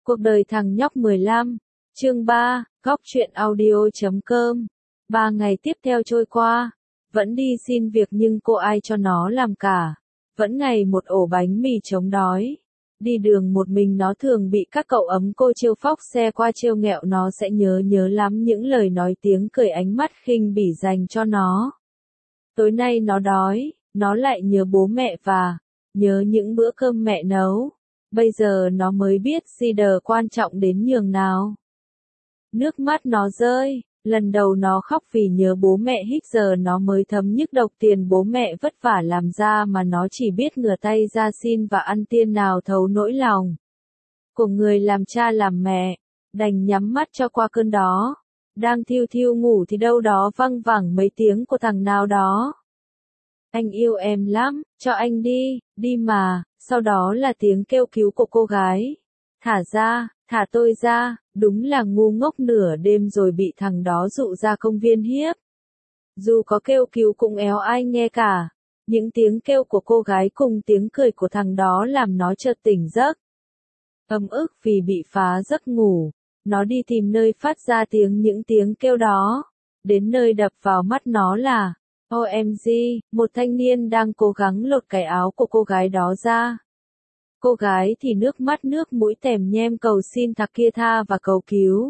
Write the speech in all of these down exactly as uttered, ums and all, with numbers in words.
Cuộc đời thằng nhóc mười lăm, chương ba, góc truyện audio chấm com. Ba ngày tiếp theo trôi qua, vẫn đi xin việc nhưng cô ai cho nó làm cả. Vẫn ngày một ổ bánh mì chống đói. Đi đường một mình nó thường bị các cậu ấm cô trêu phóc xe qua trêu nghẹo nó sẽ nhớ nhớ lắm những lời nói tiếng cười ánh mắt khinh bỉ dành cho nó. Tối nay nó đói, nó lại nhớ bố mẹ và nhớ những bữa cơm mẹ nấu. Bây giờ nó mới biết cider quan trọng đến nhường nào. Nước mắt nó rơi, lần đầu nó khóc vì nhớ bố mẹ hít giờ nó mới thấm nhức độc tiền bố mẹ vất vả làm ra mà nó chỉ biết ngửa tay ra xin và ăn tiên nào thấu nỗi lòng. Của người làm cha làm mẹ, đành nhắm mắt cho qua cơn đó. Đang thiêu thiêu ngủ thì đâu đó văng vẳng mấy tiếng của thằng nào đó. Anh yêu em lắm, cho anh đi, đi mà, sau đó là tiếng kêu cứu của cô gái. Thả ra, thả tôi ra, đúng là ngu ngốc nửa đêm rồi bị thằng đó dụ ra công viên hiếp. Dù có kêu cứu cũng éo ai nghe cả. Những tiếng kêu của cô gái cùng tiếng cười của thằng đó làm nó chợt tỉnh giấc. Ấm ức vì bị phá giấc ngủ, nó đi tìm nơi phát ra tiếng những tiếng kêu đó. Đến nơi đập vào mắt nó là ô em giê, một thanh niên đang cố gắng lột cái áo của cô gái đó ra. Cô gái thì nước mắt nước mũi tèm nhem cầu xin thằng kia tha và cầu cứu.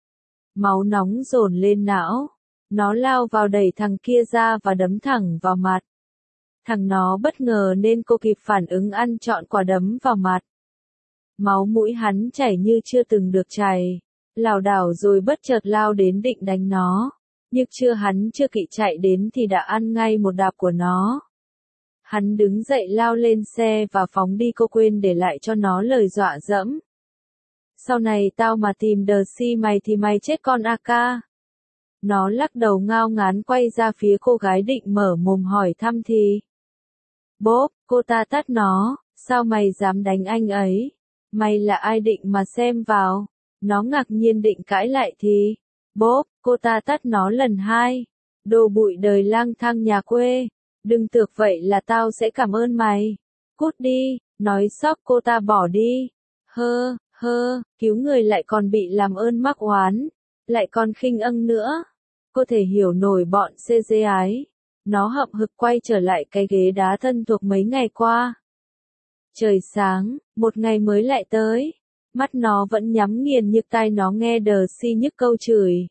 Máu nóng dồn lên não. Nó lao vào đẩy thằng kia ra và đấm thẳng vào mặt. Thằng nó bất ngờ nên cô kịp phản ứng ăn trọn quả đấm vào mặt. Máu mũi hắn chảy như chưa từng được chảy. Lảo đảo rồi bất chợt lao đến định đánh nó. Nhưng chưa hắn chưa kịp chạy đến thì đã ăn ngay một đạp của nó. Hắn đứng dậy lao lên xe và phóng đi cô quên để lại cho nó lời dọa dẫm. Sau này tao mà tìm đờ si mày thì mày chết con a ca. Nó lắc đầu ngao ngán quay ra phía cô gái định mở mồm hỏi thăm thì. Bốp, cô ta tát nó, sao mày dám đánh anh ấy? Mày là ai định mà xem vào? Nó ngạc nhiên định cãi lại thì. Bốp, cô ta tát nó lần hai. Đồ bụi đời lang thang nhà quê. Đừng tưởng vậy là tao sẽ cảm ơn mày. Cút đi, nói sóc cô ta bỏ đi. Hơ, hơ, cứu người lại còn bị làm ơn mắc oán. Lại còn khinh âng nữa. Cô thể hiểu nổi bọn xê giê ái. Nó hậm hực quay trở lại cái ghế đá thân thuộc mấy ngày qua. Trời sáng, một ngày mới lại tới. Mắt nó vẫn nhắm nghiền nhưng tai nó nghe đờ si nhức câu chửi.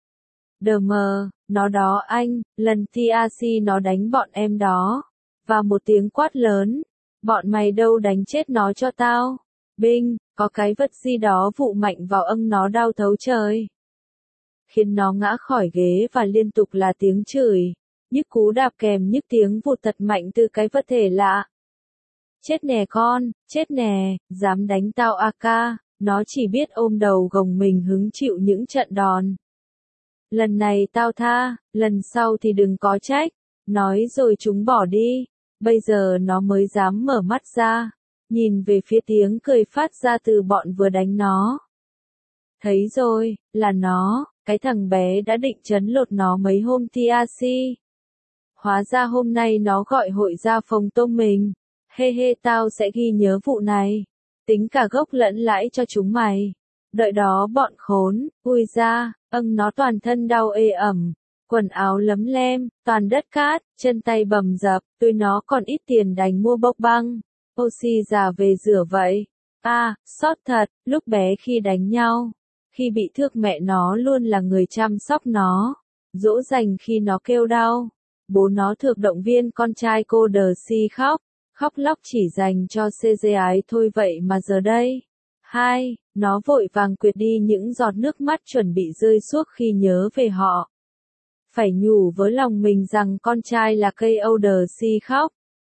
Đờ mờ, nó đó anh, lần tê a xê nó đánh bọn em đó. Và một tiếng quát lớn, bọn mày đâu đánh chết nó cho tao. Binh, có cái vật gì đó vụ mạnh vào âng nó đau thấu trời. Khiến nó ngã khỏi ghế và liên tục là tiếng chửi, nhức cú đạp kèm nhức tiếng vụt thật mạnh từ cái vật thể lạ. Chết nè con, chết nè, dám đánh tao a ca, nó chỉ biết ôm đầu gồng mình hứng chịu những trận đòn. Lần này tao tha, lần sau thì đừng có trách, nói rồi chúng bỏ đi, bây giờ nó mới dám mở mắt ra, nhìn về phía tiếng cười phát ra từ bọn vừa đánh nó. Thấy rồi, là nó, cái thằng bé đã định trấn lột nó mấy hôm tê a xê. Hóa ra hôm nay nó gọi hội ra phòng tôm mình, hê hê tao sẽ ghi nhớ vụ này, tính cả gốc lẫn lãi cho chúng mày. Đợi đó bọn khốn, ui ra, âng nó toàn thân đau ê ẩm, quần áo lấm lem, toàn đất cát, chân tay bầm dập, tôi nó còn ít tiền đành mua bốc băng, oxy già về rửa vậy. À, sót thật, lúc bé khi đánh nhau, khi bị thương mẹ nó luôn là người chăm sóc nó, dỗ dành khi nó kêu đau, bố nó thường động viên con trai cô đờ si khóc, khóc lóc chỉ dành cho xê giê ái thôi vậy mà giờ đây. Hai, nó vội vàng quệt đi những giọt nước mắt chuẩn bị rơi suốt khi nhớ về họ. Phải nhủ với lòng mình rằng con trai là cây âu đờ si khóc.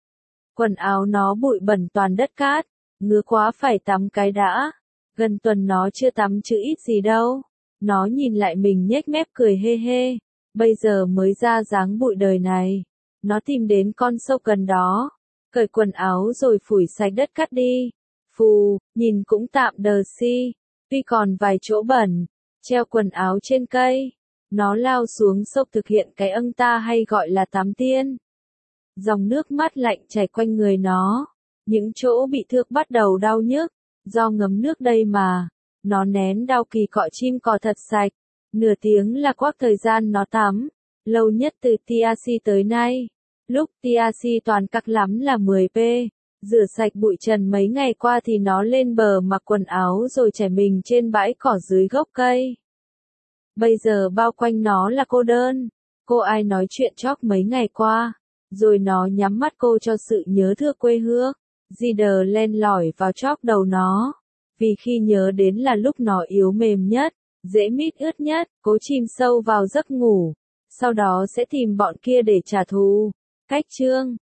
Quần áo nó bụi bẩn toàn đất cát, ngứa quá phải tắm cái đã. Gần tuần nó chưa tắm chứ ít gì đâu. Nó nhìn lại mình nhếch mép cười hê hê. Bây giờ mới ra dáng bụi đời này. Nó tìm đến con sâu gần đó. Cởi quần áo rồi phủi sạch đất cát đi. Phù, nhìn cũng tạm đờ si, tuy còn vài chỗ bẩn, treo quần áo trên cây. Nó lao xuống sông thực hiện cái âng ta hay gọi là tắm tiên. Dòng nước mắt lạnh chảy quanh người nó, những chỗ bị thương bắt đầu đau nhức, do ngấm nước đây mà, Nó nén đau kỳ cọ chim cò thật sạch. Nửa tiếng là quãng thời gian nó tắm. Lâu nhất từ tê a xê tới nay. Lúc tê a xê toàn cặc lắm là mười pê. Rửa sạch bụi trần mấy ngày qua thì nó lên bờ mặc quần áo rồi trải mình trên bãi cỏ dưới gốc cây. Bây giờ bao quanh nó là cô đơn. Cô ai nói chuyện chóc mấy ngày qua. Rồi nó nhắm mắt cô cho sự nhớ thương quê hương. Di đờ len lỏi vào chóc đầu nó. Vì khi nhớ đến là lúc nó yếu mềm nhất, dễ mít ướt nhất, cố chìm sâu vào giấc ngủ. Sau đó sẽ tìm bọn kia để trả thù. Cách chương